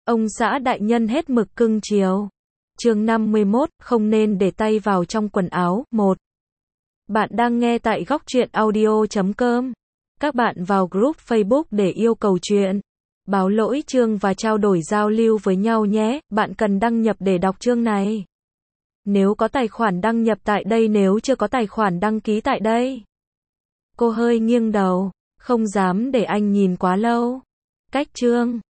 Ông xã đại nhân hết mực cưng chiều. Chương 51, không nên để tay vào trong quần áo. 1. Bạn đang nghe tại góc truyện audio.com. Các bạn vào group Facebook để yêu cầu chuyện, báo lỗi chương và trao đổi giao lưu với nhau nhé. Bạn cần đăng nhập để đọc chương này. Nếu có tài khoản đăng nhập tại đây, nếu chưa có tài khoản đăng ký tại đây. Cô hơi nghiêng đầu, không dám để anh nhìn quá lâu. Cách chương.